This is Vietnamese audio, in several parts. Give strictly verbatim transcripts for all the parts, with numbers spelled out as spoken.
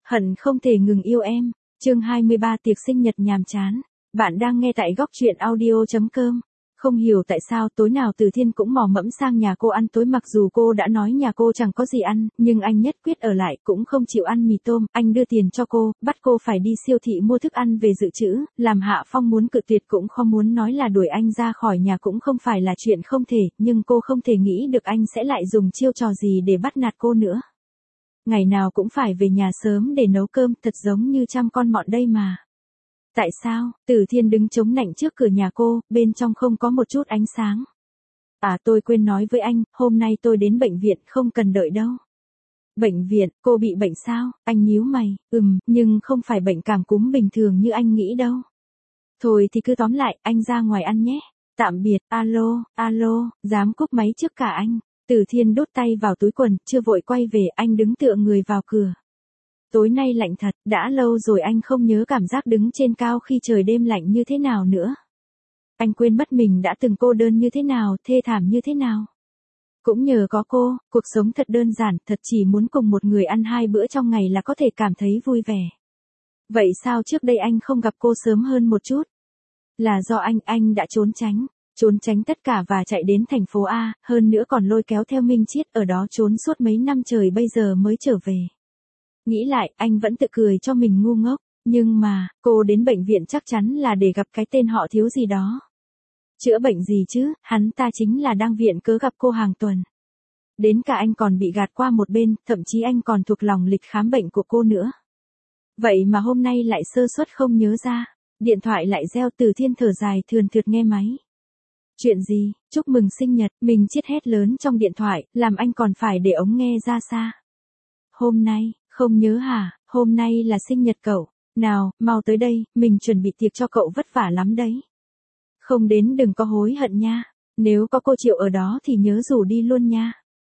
Hận không thể ngừng yêu em. Chương hai mươi ba tiệc sinh nhật nhàm chán. Bạn đang nghe tại góc truyện audio chấm com. Không hiểu tại sao tối nào Từ Thiên cũng mò mẫm sang nhà cô ăn tối, mặc dù cô đã nói nhà cô chẳng có gì ăn, nhưng anh nhất quyết ở lại, cũng không chịu ăn mì tôm. Anh đưa tiền cho cô, bắt cô phải đi siêu thị mua thức ăn về dự trữ, làm Hạ Phong muốn cự tuyệt cũng không muốn nói là đuổi anh ra khỏi nhà cũng không phải là chuyện không thể, nhưng cô không thể nghĩ được anh sẽ lại dùng chiêu trò gì để bắt nạt cô nữa. Ngày nào cũng phải về nhà sớm để nấu cơm, thật giống như chăm con mọn đây mà. Tại sao? Từ Thiên đứng chống nạnh trước cửa nhà cô, bên trong không có một chút ánh sáng. À, tôi quên nói với anh, hôm nay tôi đến bệnh viện, không cần đợi đâu. Bệnh viện? Cô bị bệnh sao? Anh nhíu mày. Ừm, nhưng không phải bệnh cảm cúm bình thường như anh nghĩ đâu. Thôi thì cứ tóm lại, anh ra ngoài ăn nhé. Tạm biệt. Alo, alo, dám cúp máy trước cả anh. Từ Thiên đút tay vào túi quần, chưa vội quay về, anh đứng tựa người vào cửa. Tối nay lạnh thật, đã lâu rồi anh không nhớ cảm giác đứng trên cao khi trời đêm lạnh như thế nào nữa. Anh quên mất mình đã từng cô đơn như thế nào, thê thảm như thế nào. Cũng nhờ có cô, cuộc sống thật đơn giản, thật chỉ muốn cùng một người ăn hai bữa trong ngày là có thể cảm thấy vui vẻ. Vậy sao trước đây anh không gặp cô sớm hơn một chút? Là do anh, anh đã trốn tránh. Trốn tránh tất cả và chạy đến thành phố A, hơn nữa còn lôi kéo theo Minh Chiết, ở đó trốn suốt mấy năm trời bây giờ mới trở về. Nghĩ lại, anh vẫn tự cười cho mình ngu ngốc, nhưng mà, cô đến bệnh viện chắc chắn là để gặp cái tên họ Thiếu gì đó. Chữa bệnh gì chứ, hắn ta chính là đang viện cớ gặp cô hàng tuần. Đến cả anh còn bị gạt qua một bên, thậm chí anh còn thuộc lòng lịch khám bệnh của cô nữa. Vậy mà hôm nay lại sơ suất không nhớ ra, điện thoại lại reo. Từ Thiên thở dài thườn thượt nghe máy. Chuyện gì? Chúc mừng sinh nhật. Mình chết hét lớn trong điện thoại, làm anh còn phải để ống nghe ra xa. Hôm nay, không nhớ hả? Hôm nay là sinh nhật cậu. Nào, mau tới đây, mình chuẩn bị tiệc cho cậu vất vả lắm đấy. Không đến đừng có hối hận nha. Nếu có cô Triệu ở đó thì nhớ rủ đi luôn nha.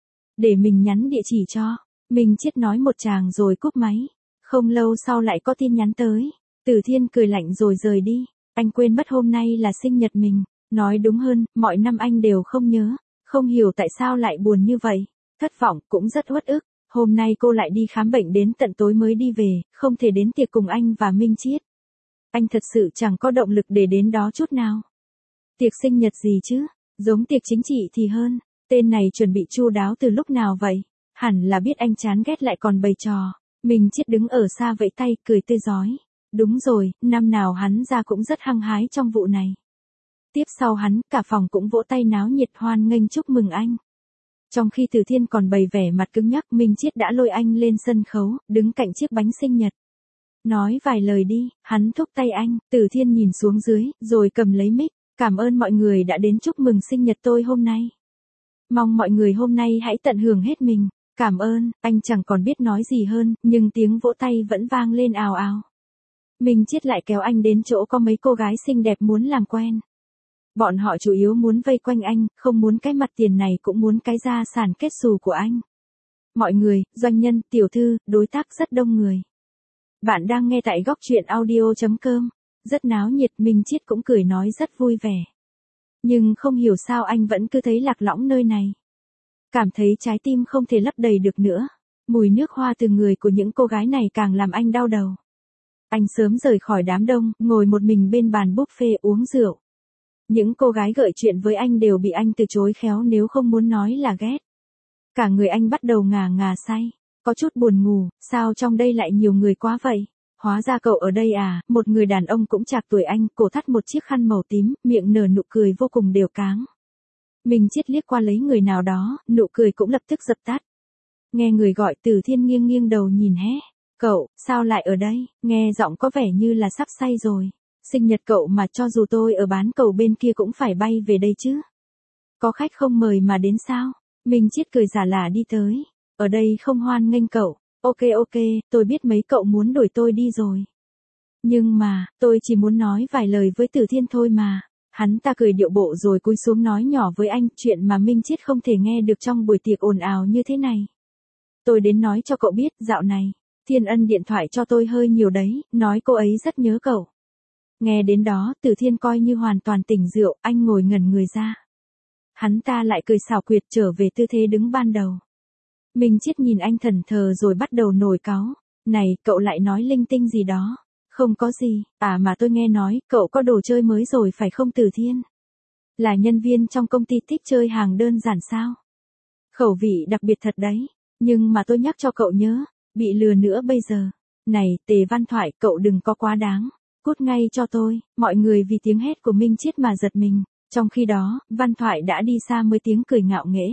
Để mình nhắn địa chỉ cho. Mình chết nói một tràng rồi cúp máy. Không lâu sau lại có tin nhắn tới. Từ Thiên cười lạnh rồi rời đi. Anh quên mất hôm nay là sinh nhật mình. Nói đúng hơn, mọi năm anh đều không nhớ, không hiểu tại sao lại buồn như vậy, thất vọng, cũng rất uất ức. Hôm nay cô lại đi khám bệnh đến tận tối mới đi về, không thể đến tiệc cùng anh và Minh Chiết. Anh thật sự chẳng có động lực để đến đó chút nào. Tiệc sinh nhật gì chứ, giống tiệc chính trị thì hơn, tên này chuẩn bị chu đáo từ lúc nào vậy, hẳn là biết anh chán ghét lại còn bày trò. Minh Chiết đứng ở xa vẫy tay, cười tươi rói. Đúng rồi, năm nào hắn ra cũng rất hăng hái trong vụ này. Tiếp sau hắn, cả phòng cũng vỗ tay náo nhiệt hoan nghênh chúc mừng anh. Trong khi Từ Thiên còn bày vẻ mặt cứng nhắc, Minh Chiết đã lôi anh lên sân khấu, đứng cạnh chiếc bánh sinh nhật. Nói vài lời đi, hắn thúc tay anh. Từ Thiên nhìn xuống dưới, rồi cầm lấy mic. Cảm ơn mọi người đã đến chúc mừng sinh nhật tôi hôm nay. Mong mọi người hôm nay hãy tận hưởng hết mình. Cảm ơn. Anh chẳng còn biết nói gì hơn, nhưng tiếng vỗ tay vẫn vang lên ào ào. Minh Chiết lại kéo anh đến chỗ có mấy cô gái xinh đẹp muốn làm quen. Bọn họ chủ yếu muốn vây quanh anh, không muốn cái mặt tiền này cũng muốn cái gia sản kết xù của anh. Mọi người, doanh nhân, tiểu thư, đối tác rất đông người. Bạn đang nghe tại góc truyện audio chấm com. Rất náo nhiệt, Minh Chiết cũng cười nói rất vui vẻ. Nhưng không hiểu sao anh vẫn cứ thấy lạc lõng nơi này. Cảm thấy trái tim không thể lấp đầy được nữa. Mùi nước hoa từ người của những cô gái này càng làm anh đau đầu. Anh sớm rời khỏi đám đông, ngồi một mình bên bàn buffet uống rượu. Những cô gái gợi chuyện với anh đều bị anh từ chối khéo, nếu không muốn nói là ghét. Cả người anh bắt đầu ngà ngà say, có chút buồn ngủ, sao trong đây lại nhiều người quá vậy? Hóa ra cậu ở đây à? Một người đàn ông cũng chạc tuổi anh, cổ thắt một chiếc khăn màu tím, miệng nở nụ cười vô cùng đều cáng. Mình Chiết liếc qua lấy người nào đó, nụ cười cũng lập tức dập tắt. Nghe người gọi, Từ Thiên nghiêng nghiêng đầu nhìn hé. Cậu, sao lại ở đây? Nghe giọng có vẻ như là sắp say rồi. Sinh nhật cậu mà, cho dù tôi ở bán cầu bên kia cũng phải bay về đây chứ. Có khách không mời mà đến sao? Minh Chiết cười giả lả đi tới. Ở đây không hoan nghênh cậu. Ok ok, tôi biết mấy cậu muốn đuổi tôi đi rồi. Nhưng mà, tôi chỉ muốn nói vài lời với Từ Thiên thôi mà. Hắn ta cười điệu bộ rồi cúi xuống nói nhỏ với anh chuyện mà Minh Chiết không thể nghe được trong buổi tiệc ồn ào như thế này. Tôi đến nói cho cậu biết, dạo này, Thiên Ân điện thoại cho tôi hơi nhiều đấy, nói cô ấy rất nhớ cậu. Nghe đến đó, Từ Thiên coi như hoàn toàn tỉnh rượu, anh ngồi ngẩn người ra. Hắn ta lại cười xảo quyệt trở về tư thế đứng ban đầu. Minh Chiết nhìn anh thẫn thờ rồi bắt đầu nổi cáu. Này, cậu lại nói linh tinh gì đó. Không có gì, à mà tôi nghe nói, cậu có đồ chơi mới rồi phải không Từ Thiên? Là nhân viên trong công ty thích chơi hàng đơn giản sao? Khẩu vị đặc biệt thật đấy, nhưng mà tôi nhắc cho cậu nhớ, bị lừa nữa bây giờ. Này, Tề Văn Thoại, cậu đừng có quá đáng, cút ngay cho tôi. Mọi người vì tiếng hét của Minh Chiết mà giật mình, trong khi đó, Văn Thoại đã đi xa mới tiếng cười ngạo nghễ.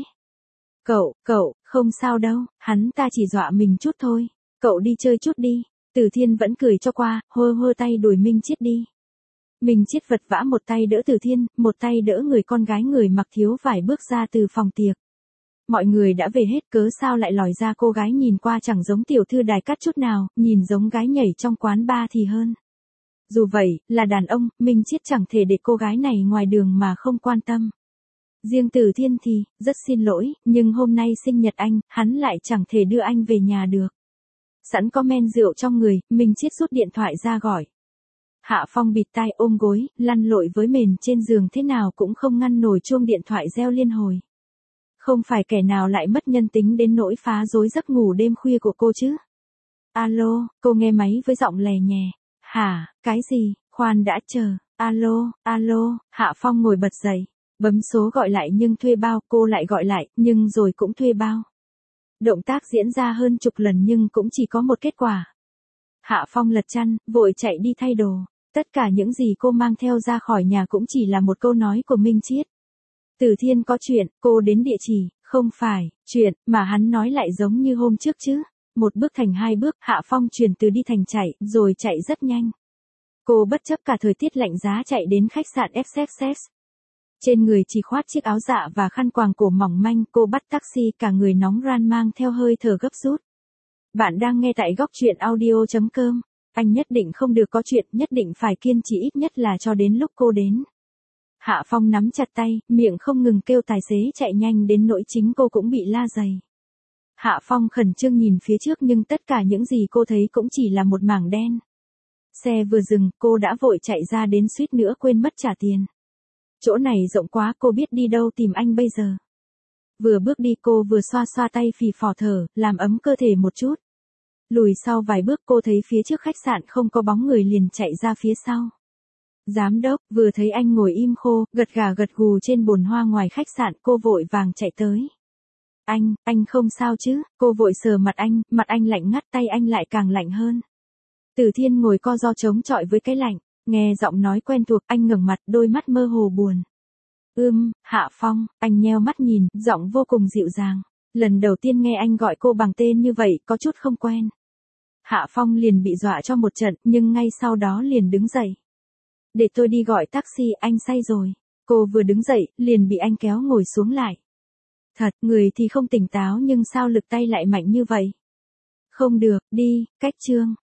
Cậu, cậu, không sao đâu, hắn ta chỉ dọa mình chút thôi, cậu đi chơi chút đi. Từ Thiên vẫn cười cho qua, hơ hơ tay đuổi Minh Chiết đi. Minh Chiết vật vã một tay đỡ Từ Thiên, một tay đỡ người con gái người mặc thiếu vải bước ra từ phòng tiệc. Mọi người đã về hết, cớ sao lại lòi ra cô gái nhìn qua chẳng giống tiểu thư đài cát chút nào, nhìn giống gái nhảy trong quán bar thì hơn. Dù vậy, là đàn ông, Minh Chiết chẳng thể để cô gái này ngoài đường mà không quan tâm. Riêng Từ Thiên thì, rất xin lỗi, nhưng hôm nay sinh nhật anh, hắn lại chẳng thể đưa anh về nhà được. Sẵn có men rượu trong người, Minh Chiết rút điện thoại ra gọi. Hạ Phong bịt tai ôm gối, lăn lội với mền trên giường thế nào cũng không ngăn nổi chuông điện thoại reo liên hồi. Không phải kẻ nào lại mất nhân tính đến nỗi phá rối giấc ngủ đêm khuya của cô chứ? Alo, cô nghe máy với giọng lè nhè. Hả, cái gì, khoan đã chờ. Alo, alo, Hạ Phong ngồi bật dậy, bấm số gọi lại nhưng thuê bao, cô lại gọi lại, nhưng rồi cũng thuê bao. Động tác diễn ra hơn chục lần nhưng cũng chỉ có một kết quả. Hạ Phong lật chăn, vội chạy đi thay đồ. Tất cả những gì cô mang theo ra khỏi nhà cũng chỉ là một câu nói của Minh Chiết. Từ Thiên có chuyện, cô đến địa chỉ, không phải, chuyện, mà hắn nói lại giống như hôm trước chứ. Một bước thành hai bước, Hạ Phong chuyển từ đi thành chạy, rồi chạy rất nhanh. Cô bất chấp cả thời tiết lạnh giá chạy đến khách sạn ép ép ét. Trên người chỉ khoác chiếc áo dạ và khăn quàng cổ mỏng manh, cô bắt taxi cả người nóng ran mang theo hơi thở gấp rút. Bạn đang nghe tại góc truyện audio chấm com. Anh nhất định không được có chuyện, nhất định phải kiên trì ít nhất là cho đến lúc cô đến. Hạ Phong nắm chặt tay, miệng không ngừng kêu tài xế chạy nhanh đến nỗi chính cô cũng bị la dày. Hạ Phong khẩn trương nhìn phía trước nhưng tất cả những gì cô thấy cũng chỉ là một mảng đen. Xe vừa dừng, cô đã vội chạy ra đến suýt nữa quên mất trả tiền. Chỗ này rộng quá, cô biết đi đâu tìm anh bây giờ. Vừa bước đi cô vừa xoa xoa tay phì phò thở, làm ấm cơ thể một chút. Lùi sau vài bước cô thấy phía trước khách sạn không có bóng người liền chạy ra phía sau. Giám đốc, vừa thấy anh ngồi im khô, gật gà gật gù trên bồn hoa ngoài khách sạn, cô vội vàng chạy tới. Anh, anh không sao chứ? Cô vội sờ mặt anh, mặt anh lạnh ngắt, tay anh lại càng lạnh hơn. Từ Thiên ngồi co ro chống chọi với cái lạnh, nghe giọng nói quen thuộc, anh ngẩng mặt, đôi mắt mơ hồ buồn. Ưm, Hạ Phong, anh nheo mắt nhìn, giọng vô cùng dịu dàng. Lần đầu tiên nghe anh gọi cô bằng tên như vậy, có chút không quen. Hạ Phong liền bị dọa cho một trận, nhưng ngay sau đó liền đứng dậy. Để tôi đi gọi taxi, anh say rồi. Cô vừa đứng dậy, liền bị anh kéo ngồi xuống lại. Thật, người thì không tỉnh táo nhưng sao lực tay lại mạnh như vậy? Không được, đi, cách trương.